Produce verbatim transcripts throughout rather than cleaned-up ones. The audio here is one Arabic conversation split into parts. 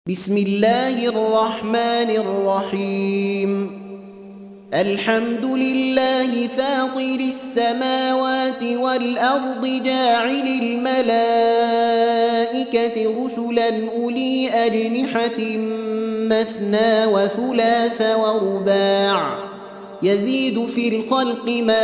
بسم الله الرحمن الرحيم الحمد لله فاطر السماوات والأرض جاعل الملائكة رسلا أولي أجنحة مثنى وثلاث ورباع يزيد في الخلق ما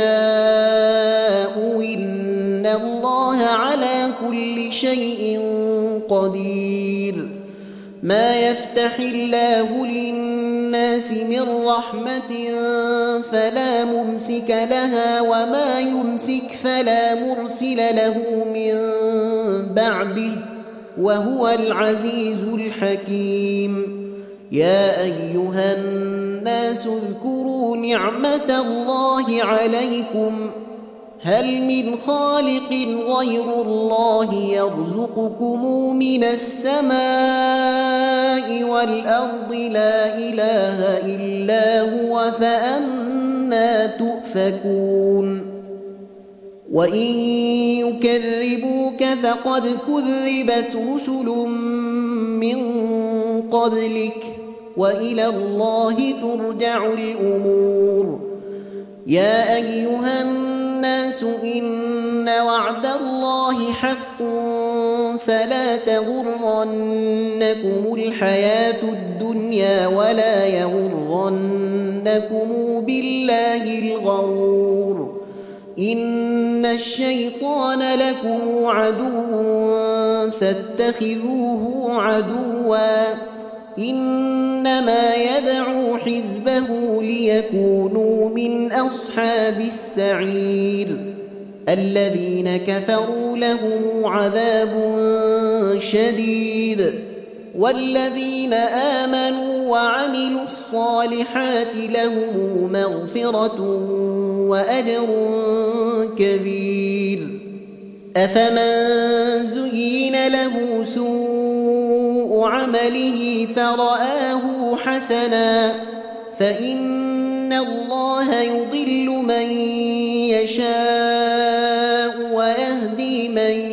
يشاء إن الله على كل شيء قدير ما يفتح الله للناس من رحمة فلا ممسك لها وما يمسك فلا مرسل له من بعده وهو العزيز الحكيم يا أيها الناس اذكروا نعمة الله عليكم هل من خالق غير الله يرزقكم من السماء والأرض لا إله إلا هو فأنى تؤفكون وإن يكذبوك فقد كذبت رسل من قبلك وإلى الله ترجع الأمور يا أيها الناس إن وعد الله حق فلا تغرنكم الحياة الدنيا ولا يغرنكم بالله الغرور إن الشيطان لكم عدو فاتخذوه عدوا إنما يدعو حزبه ليكونوا من أصحاب السعير الذين كفروا لهم عذاب شديد والذين آمنوا وعملوا الصالحات لهم مغفرة وأجر كبير أفمن زين له سوء عمله فرآه حسنا فإن الله يضل من يشاء ويهدي من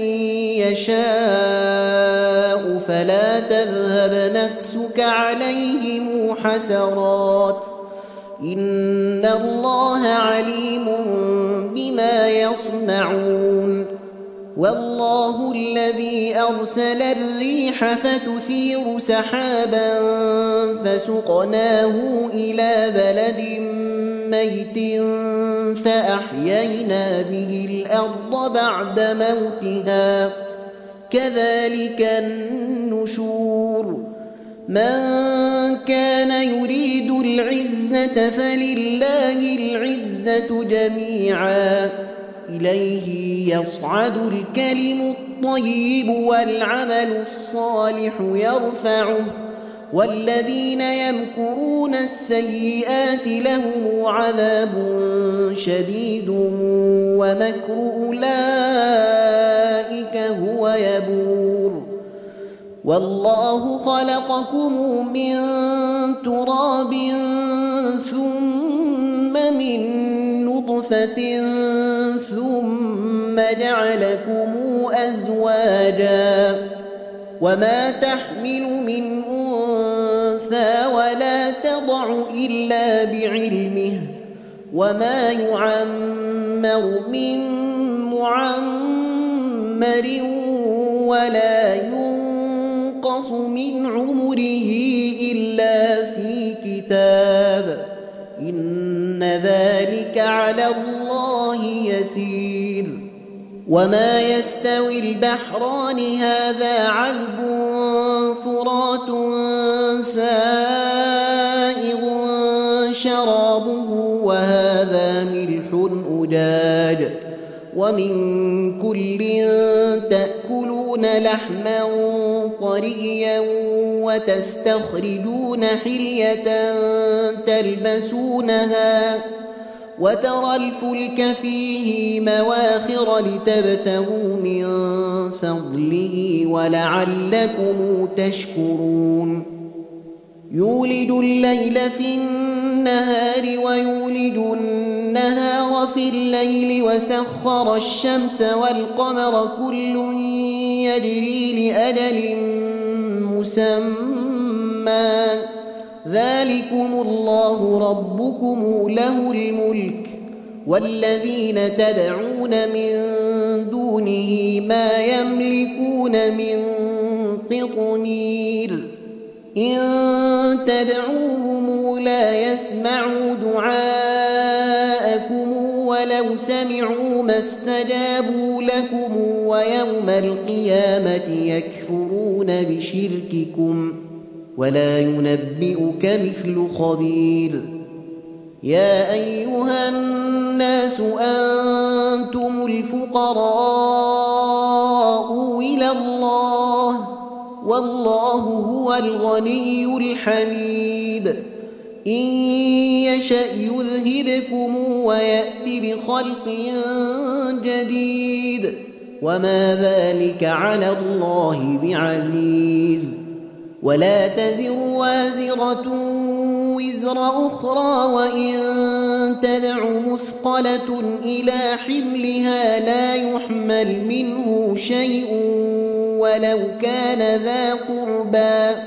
يشاء فلا تذهب نفسك عليهم حسرات إن الله عليم بما يصنعون والله الذي أرسل الريح فتثير سحابا فسقناه إلى بلد ميت فأحيينا به الأرض بعد موتها كذلك النشور من كان يريد العزة فلله العزة جميعا إليه يصعد الكلم الطيب والعمل الصالح يرفعه والذين يمكرون السيئات لهم عذاب شديد ومكر أولئك هو يبور والله خلقكم من تراب ثم من نطفة ثم جعلكم أزواجا وما تحمل من أنثى ولا تضع إلا بعلمه وما يعمر من معمر ولا ينقص من عمره إلا في كتاب إن ذلك على الله يسير وما يستوي البحران هذا عذب فرات سائغ شرابه وهذا ملح أجاج ومن كل تأكلون لحما طريا وتستخرجون حلية تلبسونها وترى الفلك فيه مواخر لتبتغوا من فضله ولعلكم تشكرون يولج الليل في النهار ويولج النهار في الليل وسخر الشمس والقمر كل يجري لأجل مسمى ذلكم الله ربكم له الملك والذين تدعون من دونه ما يملكون من قطمير إن تدعوهم لا يسمعوا دعاءكم ولو سمعوا ما استجابوا لكم ويوم القيامة يكفرون بشرككم ولا ينبئك مثل خبير يا أيها الناس أنتم الفقراء إلى الله والله هو الغني الحميد إن يشأ يذهبكم ويأت بخلق جديد وما ذلك على الله بعزيز ولا تزر وازرة وزر أخرى وإن تدع مثقلة إلى حملها لا يحمل منه شيء ولو كان ذا قربى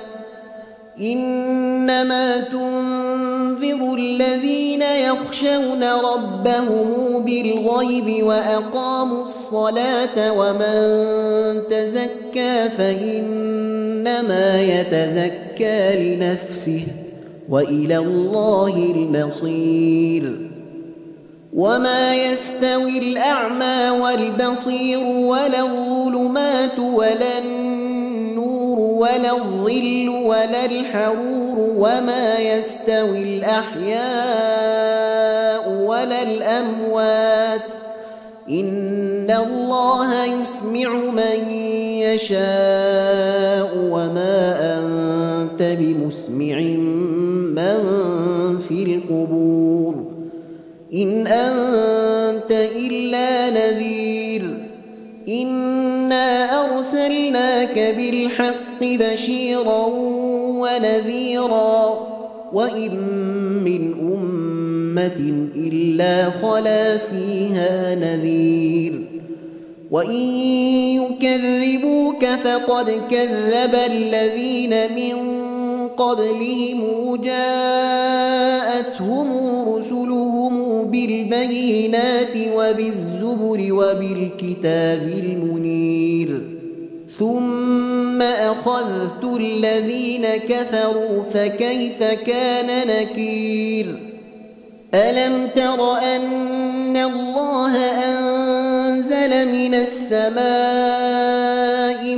إنما تنذر الذين يخشون ربهم بالغيب وأقاموا الصلاة ومن تزكى فإنما يتزكى لنفسه وإلى الله المصير وما يستوي الأعمى والبصير ولا الظلمات ولا النور ولا الظل ولا الحرور وما يستوي الأحياء ولا الأموات إن الله يسمع من يشاء وما أنت بمسمع من في القبور إن أنت إلا نذير إنا أرسلناك بالحق بشيرا ونذيرا وإن من أمة إلا خلا فيها نذير وإن يكذبوك فقد كذب الذين من قبلهم جاءتهم رسلهم بالبينات وبالزبر وبالكتاب المنير ثم أخذت الذين كفروا فكيف كان نكير ألم تر أن الله أنزل من السماء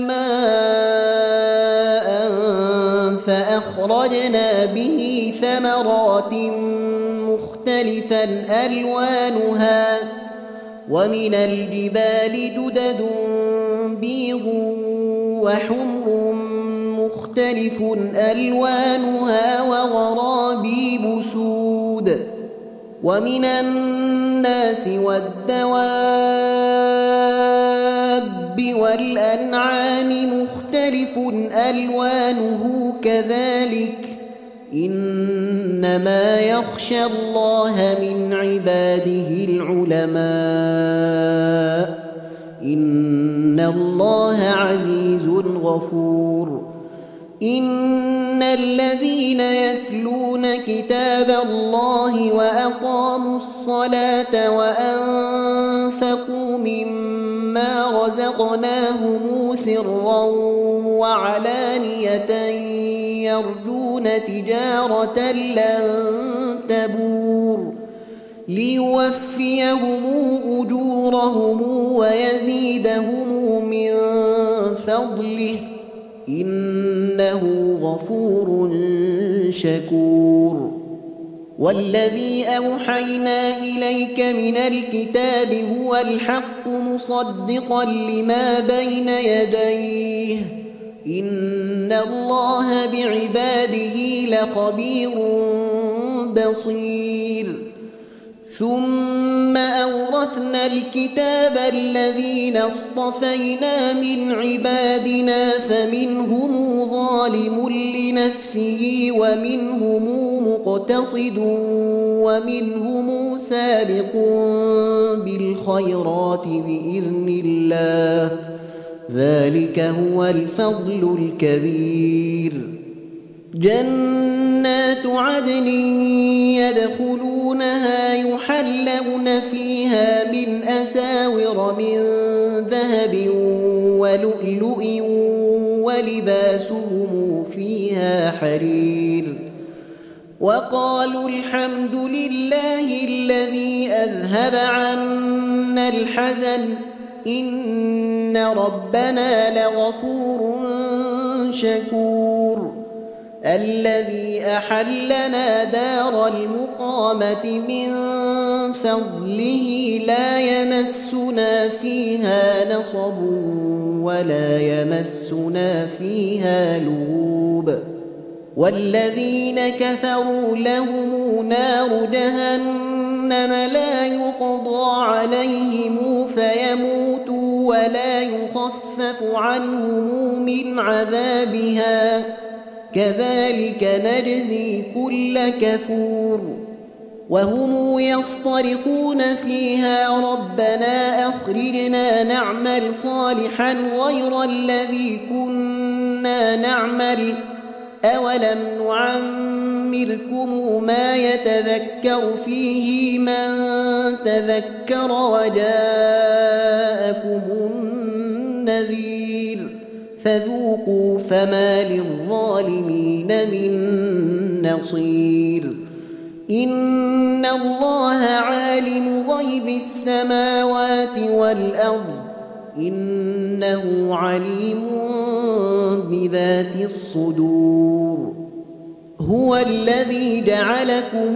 ماء فأخرجنا به ثمرات مختلفا ألوانها ومن الجبال جدد بيض وحمر مختلف ألوانها وغرابيب سود ومن الناس والدواب والأنعام مختلف ألوانه كذلك إنما يخشى الله من عباده العلماء إن الله عزيز غفور إن الذين يتلون كتاب الله وأقاموا الصلاة وأنفقوا مما رزقناهم سرا وعلانية يرجون تجارة لن تبور ليوفيهم أجورهم ويزيدهم من فضله إنه غفور شكور والذي أوحينا إليك من الكتاب هو الحق مصدقا لما بين يديه إن الله بعباده لخبير بصير ثم أورثنا الكتاب الذين اصطفينا من عبادنا فمنهم ظالم لنفسه ومنهم مقتصد ومنهم سابق بالخيرات بإذن الله ذلك هو الفضل الكبير جنات عدن يدخلونها يحلون فيها من أساور من ذهب ولؤلؤ ولباسهم فيها حرير وقالوا الحمد لله الذي أذهب عنا الحزن إن ربنا لغفور شكور الذي أحلنا دار المقامة من فضله لا يمسنا فيها نصب ولا يمسنا فيها لغوب والذين كفروا لهم نار جهنم لا يقضى عليهم فيموتوا ولا يخفف عنهم من عذابها كذلك نجزي كل كفور وهم يصطرخون فيها ربنا أخرجنا نعمل صالحا غير الذي كنا نعمل أولم نعمركم ما يتذكر فيه من تذكر وجاءكم النذير فذوقوا فما للظالمين من نصير إن الله عالم غيب السماوات والأرض إنه عليم بذات الصدور هو الذي جعلكم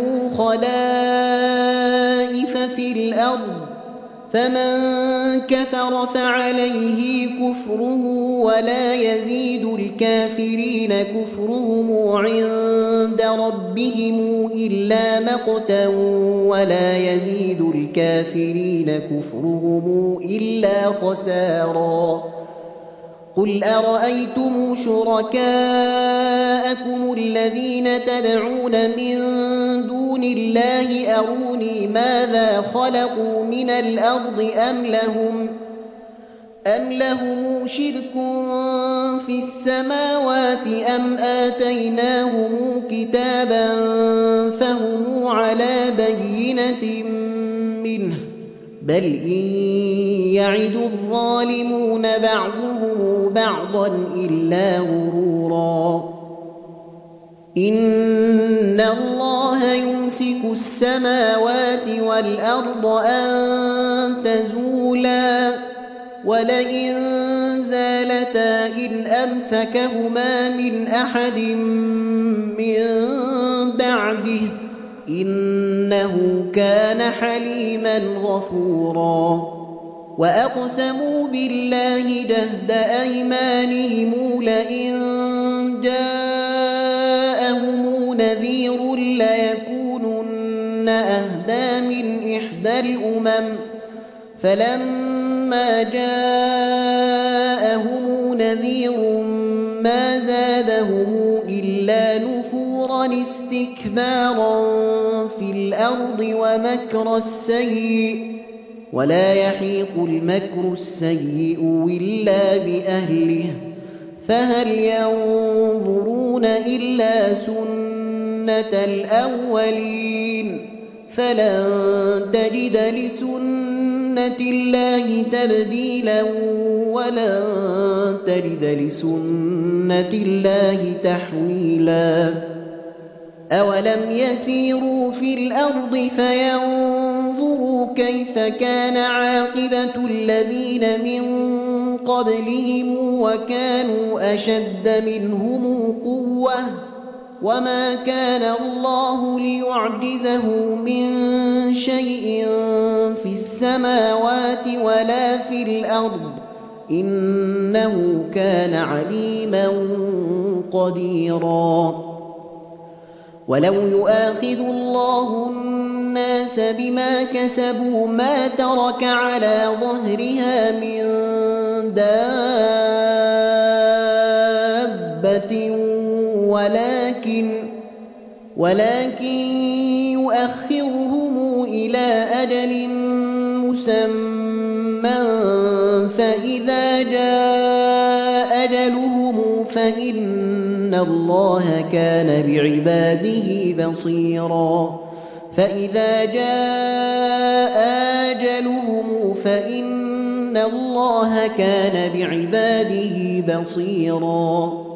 خلائف في الأرض فمن كفر فعليه كفره ولا يزيد الكافرين كفرهم عند ربهم إلا مقتا ولا يزيد الكافرين كفرهم إلا خسارا قل أرأيتم شركاءكم الذين تدعون من دون الله أروني ماذا خلقوا من الأرض أم لهم أم لهم شرك في السماوات أم آتيناهم كتابا فهم على بينة منه بل إن يعد الظالمون بعضهم بعضا إلا غرورا إن الله يمسك السماوات والأرض أن تزولا ولئن زالتا إن أمسكهما من أحد من بعده إنه كان حليما غفورا وأقسموا بالله جهد أيمانهم لئن جاءهم نذير ليكونن أهدى من إحدى الأمم فلما جاءهم نذير ما زادهم إلا نفورا استكبارا في الأرض ومكر السيء ولا يحيق المكر السيء إلا بأهله فهل ينظرون إلا سنة الأولين فلن تجد لسنة الله تبديلا ولن تجد لسنة الله تحويلا أولم يسيروا في الأرض فينظروا كيف كان عاقبة الذين من قبلهم وكانوا أشد منهم قوة وما كان الله ليعجزه من شيء في السماوات ولا في الأرض إنه كان عليما قديرا ولو يؤاخذ الله الناس بما كسبوا ما ترك على ظهرها من دابة ولكن ولكن يؤخرهم إلى أجل مسمى فإذا جاء أجلهم فإن إن الله كان بعباده بصيرا فإذا جاء أجلهم فإن الله كان بعباده بصيرا